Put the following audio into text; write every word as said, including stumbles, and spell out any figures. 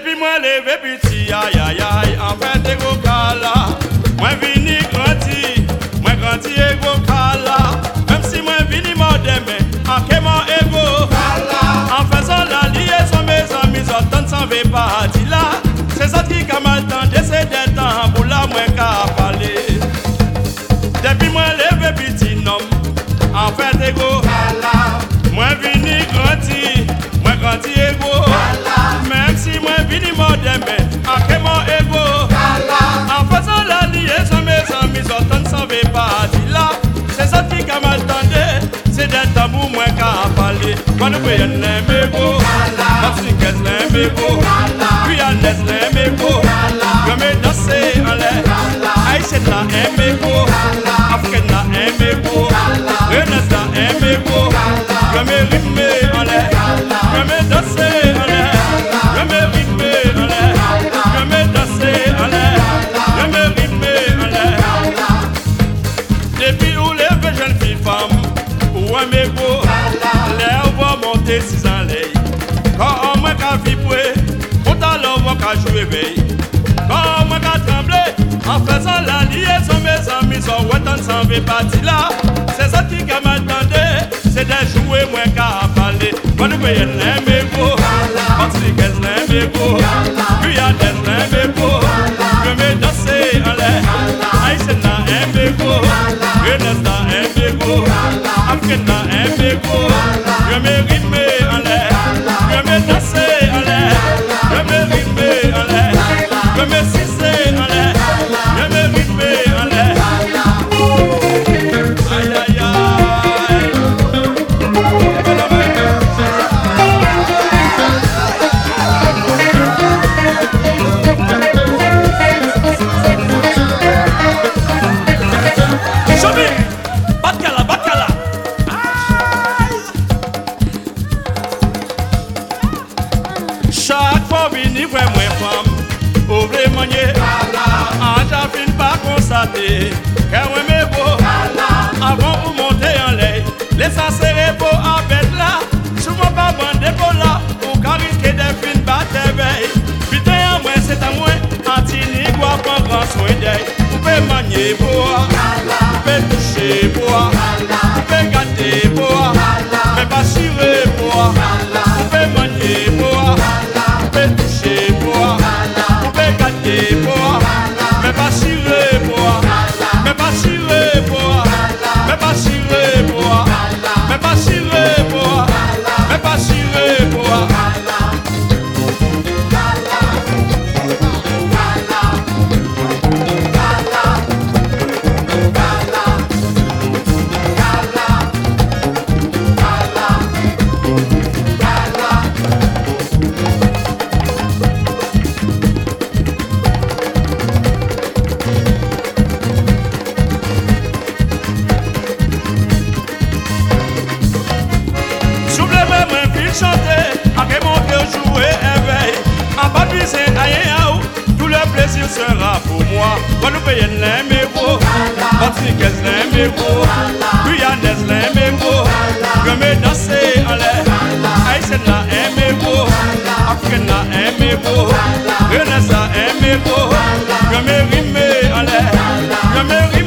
Depuis moi levé petit, aïe aïe aïe, en fait des gros cala. Moi vini grandi, moi grandi et gros cala. Même si moi vini moderne, en quémant ego. En faisant la liaison, mes amis, j'entends sans veut pas dire là. C'est ça qui a mal tendu, c'est des temps pour la moins qu'à parler. Depuis moi levé petit, non, en fait des gros cala. Moi vini grandi, moi grandi et gros. Même si moi vini moderne, en quémant ego. En faisant la liaison, mes amis, j'entends sans veut pas dire là. C'est ça qui a mal tendu, c'est des temps pour moi qu'à parler. Quand nous voyons les mégots, quand tu casses les mégots, puis à l'aise les mégots, je me danser en l'air. Haïtienne là, un mégot, Africaine là, un mégot, Renaissance là, un mégot, je me rime en l'air, je me danser en l'air, je me rime en l'air, je me danser en l'air, je me rime en l'air. Depuis où les jeunes filles femmes, ou un mégot, l'air va monter six ans l'air. Quand on m'a qu'à vibrer, on t'a l'envoi qu'à jouer veille. Quand on m'a qu'à trembler, en faisant la liaison, mes amis, sont ouattant sans veut partir là. C'est ça qui a mal tendu, c'est de jouer moins qu'à parler. Quand nous voyons les mégots, quand tu casses les mégots, puis à l'aise les mégots, je me danser en l'air. Haïtienne là, un mégot, Renaissance là, un mégot, Africaine là, un mégot, je me rime en l'air. Je me danser en l'air, je me rime en l'air, je me sucer en l'air, je me rime en l'air. Aïe aïe aïe. Chobi, Bakala, Bakala. Chaque fois vini voir moi femme, ouvrez manier, en j'affine pas constater, car moi me beau, avant pour monter en l'air, l'essentiel beau avec là, souvent pas bandé pour là, pour qu'à risquer des fins battre veille. Putain à moi c'est à moi, Antini quoi prendre grand soin d'elle, vous pouvez manier bois, vous pouvez toucher bois, vous pouvez gâter bois, mais pas surer bois, vous pouvez manier bois. Toucher bois, vous pouvez gâter bois, mais pas cirer bois, mais pas cirer bois, mais pas cirer bois, mais pas cirer bois, mais pas cirer bois. Chanter, à quel moment jouer éveil. En bas de tout le plaisir sera pour moi. Quand nous payons les mégots, quand tu casses les mégots, puis à l'aise les mégots, je me danser en l'air. Haïtienne là, un mégot, Africaine là, un mégot, Renaissance là, un mégot, je me rime en l'air, je me rime.